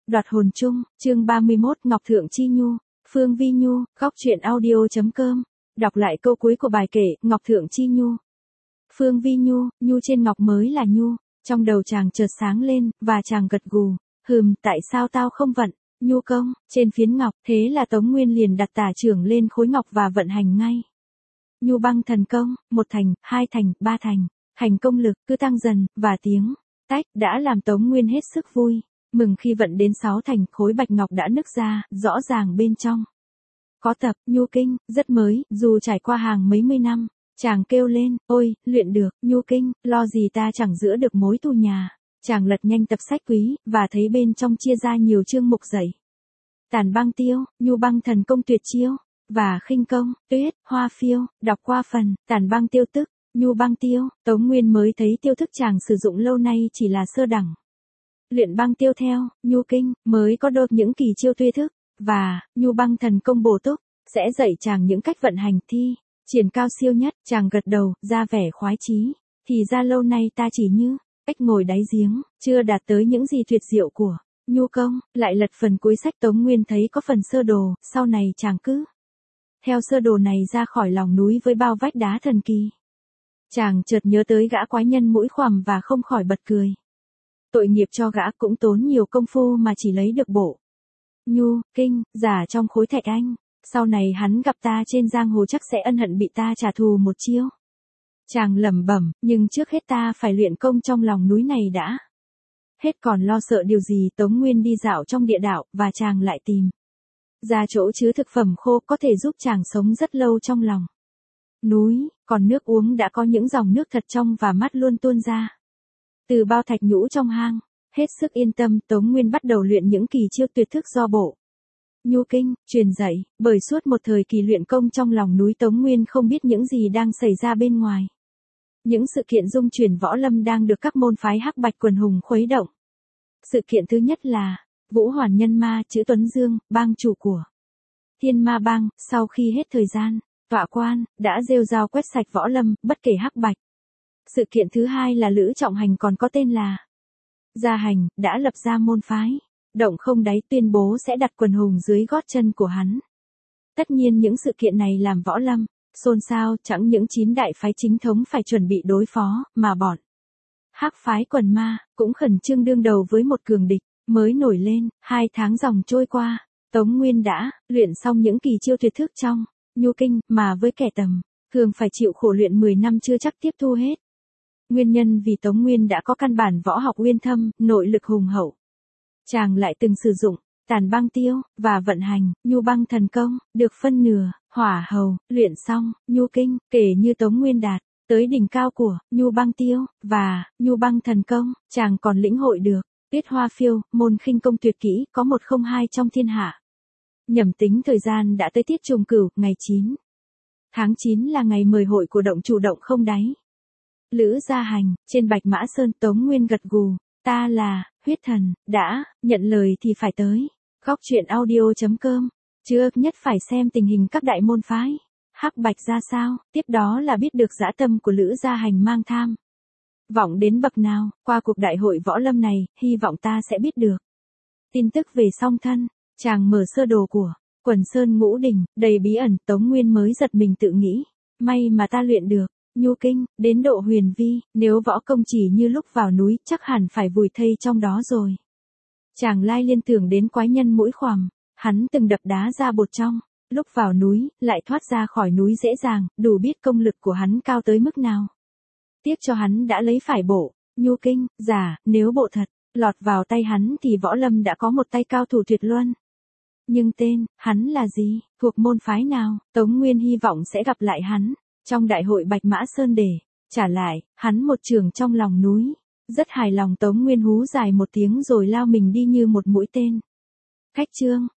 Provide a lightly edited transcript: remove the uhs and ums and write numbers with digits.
Đoạt hồn chung, chương 31 Ngọc Thượng Chi Nhu, Phương Vi Nhu, góc truyện audio.com. Đọc lại câu cuối của bài kể, Ngọc Thượng Chi Nhu. Phương Vi Nhu, Nhu trên ngọc mới là Nhu, trong đầu chàng chợt sáng lên, và chàng gật gù, tại sao tao không vận, Nhu công, trên phiến ngọc, thế là Tống Nguyên liền đặt tả trưởng lên khối ngọc và vận hành ngay. Nhu băng thần công, 1 thành, 2 thành, 3 thành, hành công lực, cứ tăng dần, và tiếng tách, đã làm Tống Nguyên hết sức vui. Mừng khi vận đến 6 thành, khối bạch ngọc đã nứt ra, rõ ràng bên trong có tập Nhu kinh, rất mới, dù trải qua hàng mấy mươi năm. Chàng kêu lên, ôi, luyện được, Nhu kinh, lo gì ta chẳng giữa được mối tu nhà. Chàng lật nhanh tập sách quý, và thấy bên trong chia ra nhiều chương mục dạy. Tản băng tiêu, Nhu băng thần công tuyệt chiêu, và khinh công, tuyết, hoa phiêu, đọc qua phần, tản băng tiêu tức, Nhu băng tiêu, Tống Nguyên mới thấy tiêu thức chàng sử dụng lâu nay chỉ là sơ đẳng. Luyện băng tiêu theo, Nhu kinh, mới có đôi những kỳ chiêu tuyệt thức, và, Nhu băng thần công bổ túc, sẽ dạy chàng những cách vận hành thi, triển cao siêu nhất, chàng gật đầu, ra vẻ khoái chí, thì ra lâu nay ta chỉ như, cách ngồi đáy giếng, chưa đạt tới những gì tuyệt diệu của, Nhu công, lại lật phần cuối sách Tống Nguyên thấy có phần sơ đồ, sau này chàng cứ theo sơ đồ này ra khỏi lòng núi với bao vách đá thần kỳ. Chàng chợt nhớ tới gã quái nhân mũi khoằm và không khỏi bật cười. Tội nghiệp cho gã cũng tốn nhiều công phu mà chỉ lấy được bộ Nhu kinh, giả trong khối thạch anh. Sau này hắn gặp ta trên giang hồ chắc sẽ ân hận bị ta trả thù một chiêu. Chàng lẩm bẩm, nhưng trước hết ta phải luyện công trong lòng núi này đã. Hết còn lo sợ điều gì. Tống Nguyên đi dạo trong địa đạo, và chàng lại tìm ra chỗ chứa thực phẩm khô có thể giúp chàng sống rất lâu trong lòng núi, còn nước uống đã có những dòng nước thật trong và mát luôn tuôn ra từ bao thạch nhũ trong hang. Hết sức yên tâm, Tống Nguyên bắt đầu luyện những kỳ chiêu tuyệt thức do bộ Nhu kinh truyền dạy. Bởi suốt một thời kỳ luyện công trong lòng núi, Tống Nguyên không biết những gì đang xảy ra bên ngoài. Những sự kiện dung chuyển võ lâm đang được các môn phái hắc bạch quần hùng khuấy động. Sự kiện thứ nhất là Vũ Hoàn Nhân Ma chữ Tuấn Dương, bang chủ của Thiên Ma Bang, sau khi hết thời gian tọa quan, đã rêu rao quét sạch võ lâm, bất kể hắc bạch. Sự kiện thứ hai là Lữ Trọng Hành, còn có tên là Gia Hành, đã lập ra môn phái động không đáy, tuyên bố sẽ đặt quần hùng dưới gót chân của hắn. Tất nhiên những sự kiện này làm võ lâm xôn xao, chẳng những 9 đại phái chính thống phải chuẩn bị đối phó, mà bọn hắc phái quần ma cũng khẩn trương đương đầu với một cường địch mới nổi lên. 2 tháng dòng trôi qua, Tống Nguyên đã luyện xong những kỳ chiêu tuyệt thức trong Nhu kinh, mà với kẻ tầm thường phải chịu khổ luyện 10 năm chưa chắc tiếp thu hết. Nguyên nhân vì Tống Nguyên đã có căn bản võ học uyên thâm, nội lực hùng hậu. Chàng lại từng sử dụng tản băng tiêu và vận hành Nhu băng thần công, được phân nửa hỏa hầu. Luyện xong Nhu kinh, kể như Tống Nguyên đạt tới đỉnh cao của Nhu băng tiêu và Nhu băng thần công, chàng còn lĩnh hội được tuyết hoa phiêu, môn khinh công tuyệt kỹ có 102 trong thiên hạ. Nhẩm tính thời gian đã tới tiết trùng cửu, ngày 9 tháng 9 là ngày mời hội của động chủ động không đáy. Lữ Gia Hành, trên Bạch Mã Sơn. Tống Nguyên gật gù, ta là huyết thần, đã nhận lời thì phải tới. Góc truyện audio.com. Trước nhất phải xem tình hình các đại môn phái hắc bạch ra sao, tiếp đó là biết được dã tâm của Lữ Gia Hành mang tham vọng đến bậc nào. Qua cuộc đại hội võ lâm này, hy vọng ta sẽ biết được tin tức về song thân. Chàng mở sơ đồ của Quần Sơn Ngũ Đỉnh, đầy bí ẩn. Tống Nguyên mới giật mình tự nghĩ, may mà ta luyện được Nhu kinh đến độ huyền vi, nếu võ công chỉ như lúc vào núi, chắc hẳn phải vùi thây trong đó rồi. Chàng lai liên tưởng đến quái nhân mũi khoằm, hắn từng đập đá ra bột trong lúc vào núi, lại thoát ra khỏi núi dễ dàng, đủ biết công lực của hắn cao tới mức nào. Tiếc cho hắn đã lấy phải bộ Nhu kinh giả, nếu bộ thật lọt vào tay hắn thì võ lâm đã có một tay cao thủ tuyệt luân. Nhưng tên hắn là gì, thuộc môn phái nào? Tống Nguyên hy vọng sẽ gặp lại hắn trong đại hội Bạch Mã Sơn để trả lại hắn một trường trong lòng núi. Rất hài lòng, Tống Nguyên hú dài một tiếng rồi lao mình đi như một mũi tên. Khách trương,